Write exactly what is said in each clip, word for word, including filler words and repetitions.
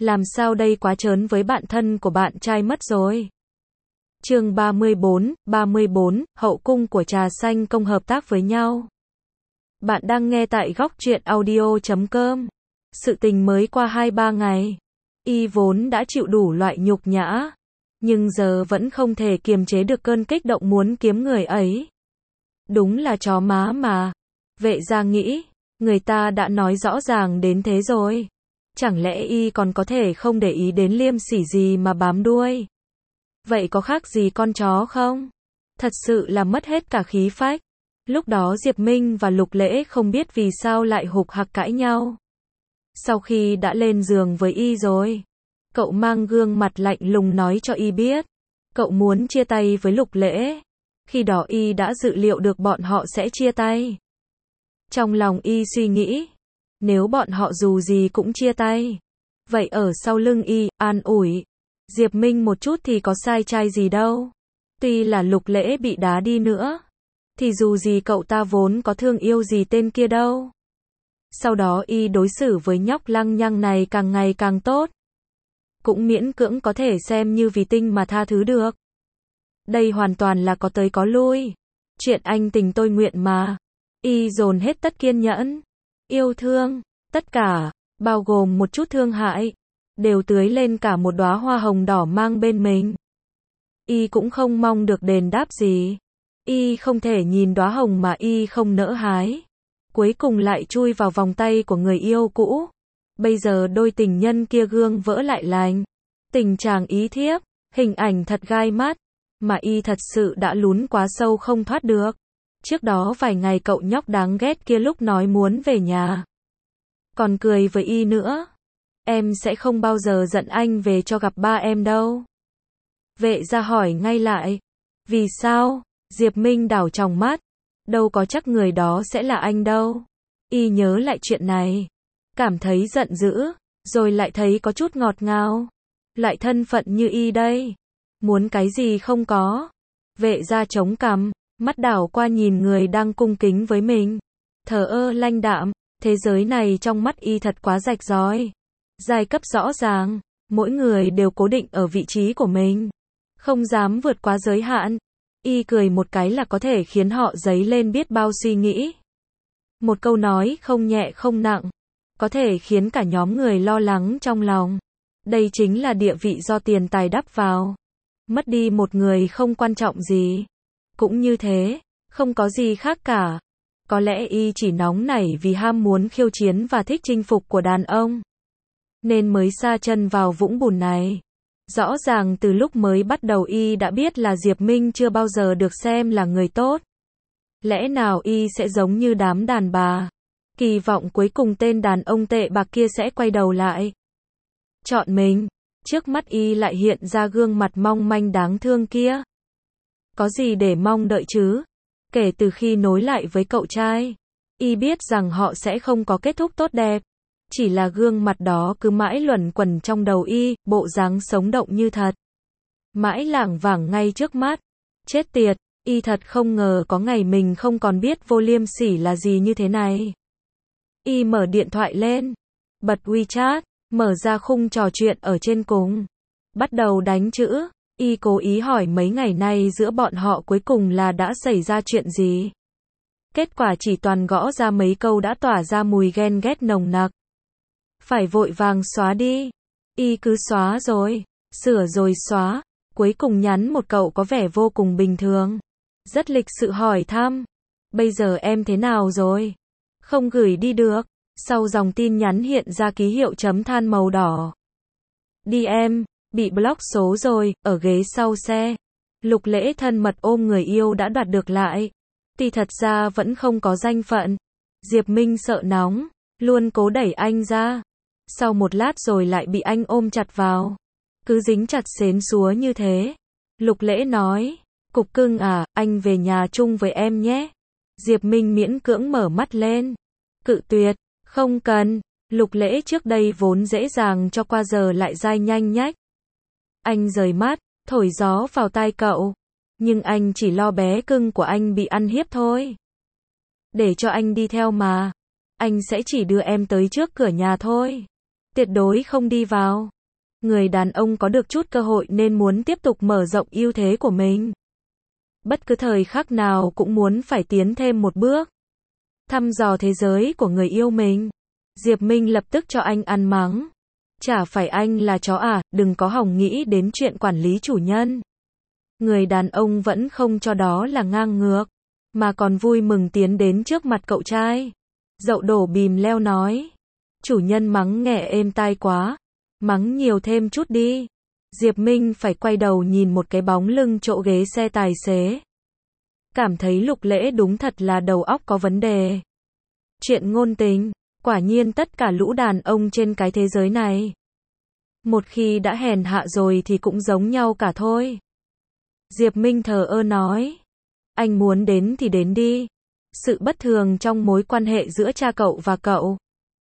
Làm sao đây, quá trớn với bạn thân của bạn trai mất rồi. Chương ba mươi bốn, ba mươi bốn, hậu cung của trà xanh công hợp tác với nhau. Bạn đang nghe tại góc truyện audio chấm com. Sự tình mới qua hai ba ngày. Y vốn đã chịu đủ loại nhục nhã. Nhưng giờ vẫn không thể kiềm chế được cơn kích động muốn kiếm người ấy. Đúng là chó má mà. Vệ gia nghĩ, người ta đã nói rõ ràng đến thế rồi. Chẳng lẽ y còn có thể không để ý đến liêm sỉ gì mà bám đuôi? Vậy có khác gì con chó không? Thật sự là mất hết cả khí phách. Lúc đó Diệp Minh và Lục Lễ không biết vì sao lại hục hặc cãi nhau. Sau khi đã lên giường với y rồi, cậu mang gương mặt lạnh lùng nói cho y biết, cậu muốn chia tay với Lục Lễ. Khi đó y đã dự liệu được bọn họ sẽ chia tay. Trong lòng y suy nghĩ, nếu bọn họ dù gì cũng chia tay, vậy ở sau lưng y, an ủi Diệp Minh một chút thì có sai trai gì đâu. Tuy là Lục Lễ bị đá đi nữa, thì dù gì cậu ta vốn có thương yêu gì tên kia đâu. Sau đó y đối xử với nhóc lăng nhăng này càng ngày càng tốt. Cũng miễn cưỡng có thể xem như vì tinh mà tha thứ được. Đây hoàn toàn là có tới có lui. Chuyện anh tình tôi nguyện mà. Y dồn hết tất kiên nhẫn, yêu thương, tất cả, bao gồm một chút thương hại, đều tưới lên cả một đóa hoa hồng đỏ mang bên mình. Y cũng không mong được đền đáp gì. Y không thể nhìn đóa hồng mà y không nỡ hái. Cuối cùng lại chui vào vòng tay của người yêu cũ. Bây giờ đôi tình nhân kia gương vỡ lại lành. Tình chàng ý thiếp, hình ảnh thật gai mắt, mà y thật sự đã lún quá sâu không thoát được. Trước đó vài ngày cậu nhóc đáng ghét kia lúc nói muốn về nhà, còn cười với y nữa. Em sẽ không bao giờ giận anh về cho gặp ba em đâu. Vệ gia hỏi ngay lại. Vì sao? Diệp Minh đảo tròng mắt. Đâu có chắc người đó sẽ là anh đâu. Y nhớ lại chuyện này, cảm thấy giận dữ, rồi lại thấy có chút ngọt ngào. Lại thân phận như y đây, muốn cái gì không có. Vệ gia chống cằm, mắt đảo qua nhìn người đang cung kính với mình. Thờ ơ lanh đạm, thế giới này trong mắt y thật quá rạch ròi. Giai cấp rõ ràng, mỗi người đều cố định ở vị trí của mình, không dám vượt quá giới hạn. Y cười một cái là có thể khiến họ dấy lên biết bao suy nghĩ. Một câu nói không nhẹ không nặng, có thể khiến cả nhóm người lo lắng trong lòng. Đây chính là địa vị do tiền tài đắp vào. Mất đi một người không quan trọng gì. Cũng như thế, không có gì khác cả. Có lẽ y chỉ nóng nảy vì ham muốn khiêu chiến và thích chinh phục của đàn ông, nên mới sa chân vào vũng bùn này. Rõ ràng từ lúc mới bắt đầu y đã biết là Diệp Minh chưa bao giờ được xem là người tốt. Lẽ nào y sẽ giống như đám đàn bà, kỳ vọng cuối cùng tên đàn ông tệ bạc kia sẽ quay đầu lại chọn mình. Trước mắt y lại hiện ra gương mặt mong manh đáng thương kia. Có gì để mong đợi chứ? Kể từ khi nối lại với cậu trai, y biết rằng họ sẽ không có kết thúc tốt đẹp. Chỉ là gương mặt đó cứ mãi luẩn quẩn trong đầu y, bộ dáng sống động như thật. Mãi lảng vảng ngay trước mắt. Chết tiệt, y thật không ngờ có ngày mình không còn biết vô liêm sỉ là gì như thế này. Y mở điện thoại lên, bật WeChat, mở ra khung trò chuyện ở trên cùng. Bắt đầu đánh chữ, y cố ý hỏi mấy ngày nay giữa bọn họ cuối cùng là đã xảy ra chuyện gì. Kết quả chỉ toàn gõ ra mấy câu đã tỏa ra mùi ghen ghét nồng nặc. Phải vội vàng xóa đi. Y cứ xóa rồi, sửa rồi xóa. Cuối cùng nhắn một cậu có vẻ vô cùng bình thường. Rất lịch sự hỏi thăm. Bây giờ em thế nào rồi? Không gửi đi được. Sau dòng tin nhắn hiện ra ký hiệu chấm than màu đỏ. Đi em, bị block số rồi, ở ghế sau xe. Lục Lễ thân mật ôm người yêu đã đoạt được lại. Thì thật ra vẫn không có danh phận. Diệp Minh sợ nóng, luôn cố đẩy anh ra. Sau một lát rồi lại bị anh ôm chặt vào. Cứ dính chặt xến xúa như thế. Lục Lễ nói, cục cưng à, anh về nhà chung với em nhé. Diệp Minh miễn cưỡng mở mắt lên. Cự tuyệt, không cần. Lục Lễ trước đây vốn dễ dàng cho qua giờ lại dai nhanh nhách. Anh rời mắt, thổi gió vào tai cậu. Nhưng anh chỉ lo bé cưng của anh bị ăn hiếp thôi. Để cho anh đi theo mà. Anh sẽ chỉ đưa em tới trước cửa nhà thôi. tuyệt đối không đi vào. Người đàn ông có được chút cơ hội nên muốn tiếp tục mở rộng ưu thế của mình. Bất cứ thời khắc nào cũng muốn phải tiến thêm một bước. Thăm dò thế giới của người yêu mình. Diệp Minh lập tức cho anh ăn mắng. Chả phải anh là chó à, đừng có hòng nghĩ đến chuyện quản lý chủ nhân. Người đàn ông vẫn không cho đó là ngang ngược, mà còn vui mừng tiến đến trước mặt cậu trai. Dậu đổ bìm leo nói. Chủ nhân mắng nghe êm tai quá. Mắng nhiều thêm chút đi. Diệp Minh phải quay đầu nhìn một cái bóng lưng chỗ ghế xe tài xế. Cảm thấy Lục Lễ đúng thật là đầu óc có vấn đề. Chuyện ngôn tình, quả nhiên tất cả lũ đàn ông trên cái thế giới này. Một khi đã hèn hạ rồi thì cũng giống nhau cả thôi. Diệp Minh thờ ơ nói. Anh muốn đến thì đến đi. Sự bất thường trong mối quan hệ giữa cha cậu và cậu.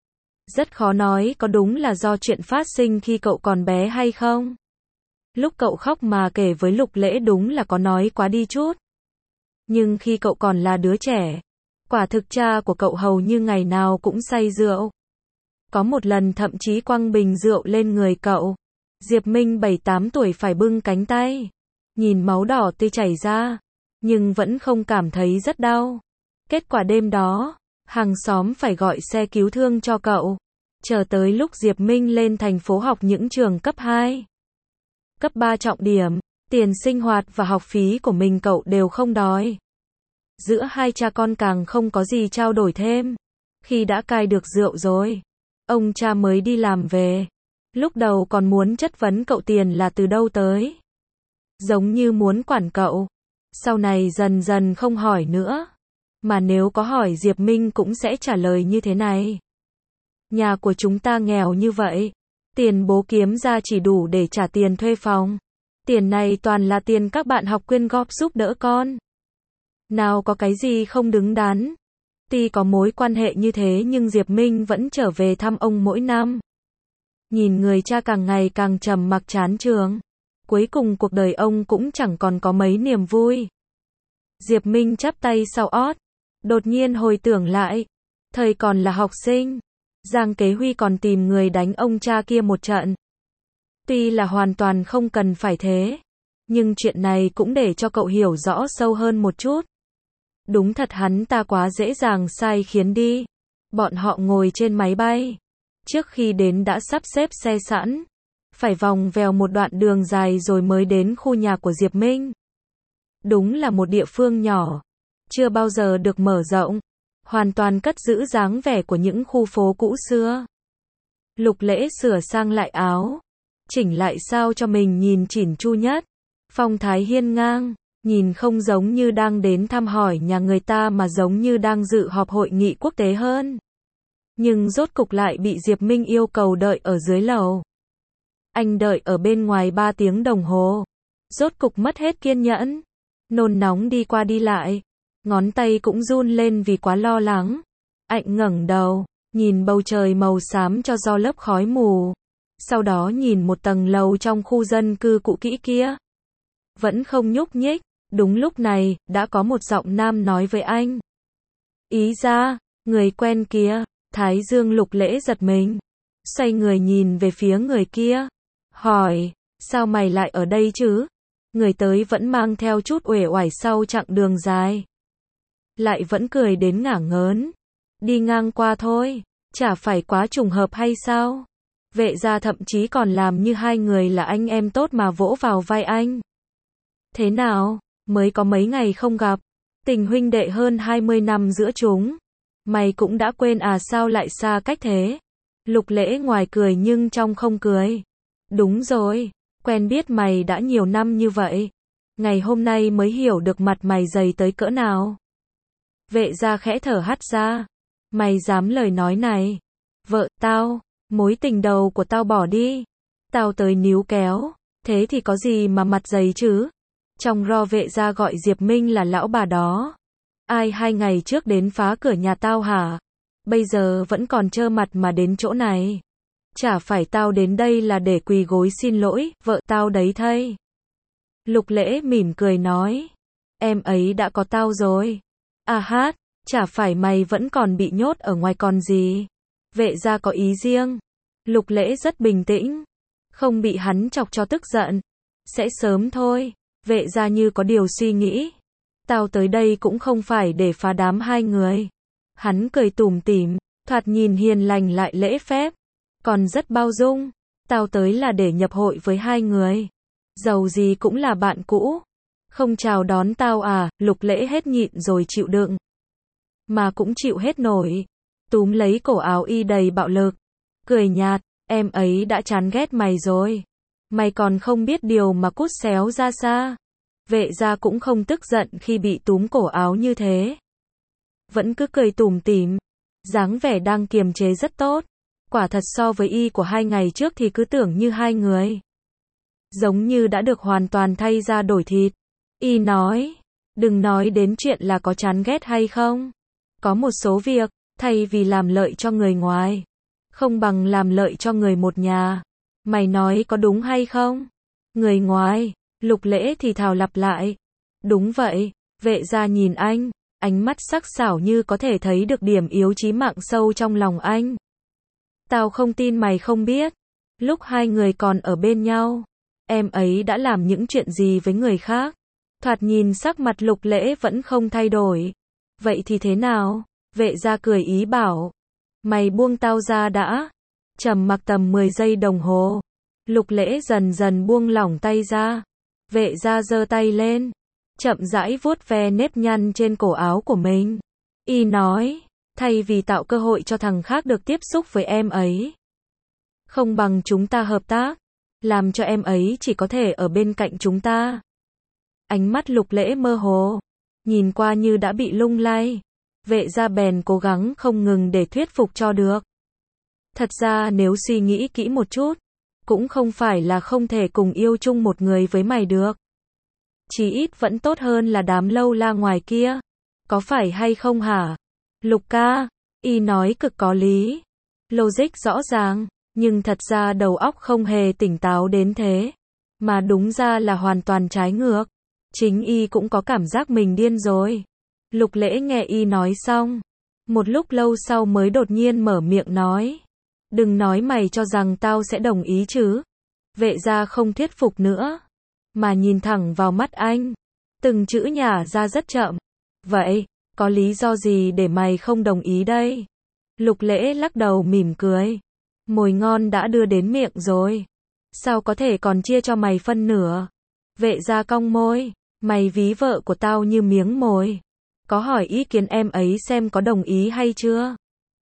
Rất khó nói có đúng là do chuyện phát sinh khi cậu còn bé hay không. Lúc cậu khóc mà kể với Lục Lễ đúng là có nói quá đi chút. Nhưng khi cậu còn là đứa trẻ, quả thực cha của cậu hầu như ngày nào cũng say rượu. Có một lần thậm chí quăng bình rượu lên người cậu. Diệp Minh bảy tám tuổi phải bưng cánh tay. Nhìn máu đỏ tươi chảy ra. Nhưng vẫn không cảm thấy rất đau. Kết quả đêm đó, hàng xóm phải gọi xe cứu thương cho cậu. Chờ tới lúc Diệp Minh lên thành phố học những trường cấp hai, cấp ba trọng điểm, tiền sinh hoạt và học phí của mình cậu đều không đòi. Giữa hai cha con càng không có gì trao đổi thêm. Khi đã cai được rượu rồi, ông cha mới đi làm về. Lúc đầu còn muốn chất vấn cậu tiền là từ đâu tới. Giống như muốn quản cậu. Sau này dần dần không hỏi nữa. Mà nếu có hỏi Diệp Minh cũng sẽ trả lời như thế này. Nhà của chúng ta nghèo như vậy. Tiền bố kiếm ra chỉ đủ để trả tiền thuê phòng. Tiền này toàn là tiền các bạn học quyên góp giúp đỡ con. Nào có cái gì không đứng đắn. Tuy có mối quan hệ như thế nhưng Diệp Minh vẫn trở về thăm ông mỗi năm. Nhìn người cha càng ngày càng trầm mặc chán chường. Cuối cùng cuộc đời ông cũng chẳng còn có mấy niềm vui. Diệp Minh chắp tay sau ót. Đột nhiên hồi tưởng lại. Thời còn là học sinh. Giang Kế Huy còn tìm người đánh ông cha kia một trận. Tuy là hoàn toàn không cần phải thế. Nhưng chuyện này cũng để cho cậu hiểu rõ sâu hơn một chút. Đúng thật hắn ta quá dễ dàng sai khiến đi. Bọn họ ngồi trên máy bay. Trước khi đến đã sắp xếp xe sẵn. Phải vòng vèo một đoạn đường dài rồi mới đến khu nhà của Diệp Minh. Đúng là một địa phương nhỏ. Chưa bao giờ được mở rộng. Hoàn toàn cất giữ dáng vẻ của những khu phố cũ xưa. Lục Lễ sửa sang lại áo. Chỉnh lại sao cho mình nhìn chỉn chu nhất. Phong thái hiên ngang. Nhìn không giống như đang đến thăm hỏi nhà người ta mà giống như đang dự họp hội nghị quốc tế hơn. Nhưng rốt cục lại bị Diệp Minh yêu cầu đợi ở dưới lầu. Anh đợi ở bên ngoài ba tiếng đồng hồ. Rốt cục mất hết kiên nhẫn. Nôn nóng đi qua đi lại. Ngón tay cũng run lên vì quá lo lắng. Anh ngẩng đầu, nhìn bầu trời màu xám cho do lớp khói mù. Sau đó nhìn một tầng lầu trong khu dân cư cũ kỹ kia. Vẫn không nhúc nhích. Đúng lúc này, đã có một giọng nam nói với anh. Ý ra, người quen kia. Thái Dương Lục Lễ giật mình. Xoay người nhìn về phía người kia. Hỏi, sao mày lại ở đây chứ? Người tới vẫn mang theo chút uể oải sau chặng đường dài. Lại vẫn cười đến ngả ngớn. Đi ngang qua thôi. Chả phải quá trùng hợp hay sao? Vệ gia thậm chí còn làm như hai người là anh em tốt mà vỗ vào vai anh. Thế nào? Mới có mấy ngày không gặp. Tình huynh đệ hơn hai mươi năm giữa chúng. Mày cũng đã quên à sao lại xa cách thế? Lục Lễ ngoài cười nhưng trong không cười. Đúng rồi. Quen biết mày đã nhiều năm như vậy. Ngày hôm nay mới hiểu được mặt mày dày tới cỡ nào. Vệ gia khẽ thở hắt ra. Mày dám lời nói này. Vợ tao, mối tình đầu của tao bỏ đi. Tao tới níu kéo. Thế thì có gì mà mặt dày chứ? Trong ro vệ gia gọi Diệp Minh là lão bà đó. Ai hai ngày trước đến phá cửa nhà tao hả? Bây giờ vẫn còn trơ mặt mà đến chỗ này. Chả phải tao đến đây là để quỳ gối xin lỗi, vợ tao đấy thây. Lục Lễ mỉm cười nói. Em ấy đã có tao rồi. À hát, chả phải mày vẫn còn bị nhốt ở ngoài còn gì. Vệ gia có ý riêng. Lục Lễ rất bình tĩnh, không bị hắn chọc cho tức giận. Sẽ sớm thôi. Vệ gia như có điều suy nghĩ. Tao tới đây cũng không phải để phá đám hai người. Hắn cười tủm tỉm, thoạt nhìn hiền lành lại lễ phép, còn rất bao dung. Tao tới là để nhập hội với hai người. Dầu gì cũng là bạn cũ. Không chào đón tao à? Lục Lễ hết nhịn rồi chịu đựng. Mà cũng chịu hết nổi. Túm lấy cổ áo y đầy bạo lực. Cười nhạt, em ấy đã chán ghét mày rồi. Mày còn không biết điều mà cút xéo ra xa. Vệ gia cũng không tức giận khi bị túm cổ áo như thế. Vẫn cứ cười tủm tỉm. Dáng vẻ đang kiềm chế rất tốt. Quả thật so với y của hai ngày trước thì cứ tưởng như hai người. Giống như đã được hoàn toàn thay da đổi thịt. Y nói, đừng nói đến chuyện là có chán ghét hay không. Có một số việc, thay vì làm lợi cho người ngoài, không bằng làm lợi cho người một nhà. Mày nói có đúng hay không? Người ngoài, Lục Lễ thì thào lặp lại. Đúng vậy. Vệ gia nhìn anh, ánh mắt sắc sảo như có thể thấy được điểm yếu chí mạng sâu trong lòng anh. Tao không tin mày không biết. Lúc hai người còn ở bên nhau, em ấy đã làm những chuyện gì với người khác. Thoạt nhìn sắc mặt Lục Lễ vẫn không thay đổi. Vậy thì thế nào? Vệ gia cười ý bảo. Mày buông tao ra đã. Trầm mặc tầm mười giây đồng hồ. Lục Lễ dần dần buông lỏng tay ra. Vệ gia giơ tay lên, chậm rãi vuốt ve nếp nhăn trên cổ áo của mình. Y nói, thay vì tạo cơ hội cho thằng khác được tiếp xúc với em ấy, không bằng chúng ta hợp tác, làm cho em ấy chỉ có thể ở bên cạnh chúng ta. Ánh mắt Lục Lễ mơ hồ, nhìn qua như đã bị lung lay. Vệ gia bèn cố gắng không ngừng để thuyết phục cho được. Thật ra nếu suy nghĩ kỹ một chút, cũng không phải là không thể cùng yêu chung một người với mày được. Chí ít vẫn tốt hơn là đám lâu la ngoài kia. Có phải hay không hả? Lục ca, y nói cực có lý. Logic rõ ràng, nhưng thật ra đầu óc không hề tỉnh táo đến thế. Mà đúng ra là hoàn toàn trái ngược. Chính y cũng có cảm giác mình điên rồi. Lục Lễ nghe y nói xong, một lúc lâu sau mới đột nhiên mở miệng nói. Đừng nói mày cho rằng tao sẽ đồng ý chứ. Vệ gia không thuyết phục nữa, mà nhìn thẳng vào mắt anh. Từng chữ nhả ra rất chậm. Vậy, có lý do gì để mày không đồng ý đây? Lục Lễ lắc đầu mỉm cười. Mồi ngon đã đưa đến miệng rồi. Sao có thể còn chia cho mày phân nửa? Vệ gia cong môi. Mày ví vợ của tao như miếng mồi. Có hỏi ý kiến em ấy xem có đồng ý hay chưa?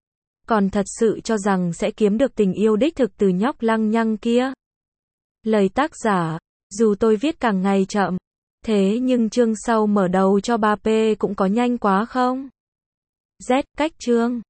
Còn thật sự cho rằng sẽ kiếm được tình yêu đích thực từ nhóc lăng nhăng kia. Lời tác giả, dù tôi viết càng ngày chậm, thế nhưng chương sau mở đầu cho ba P cũng có nhanh quá không? Z cách chương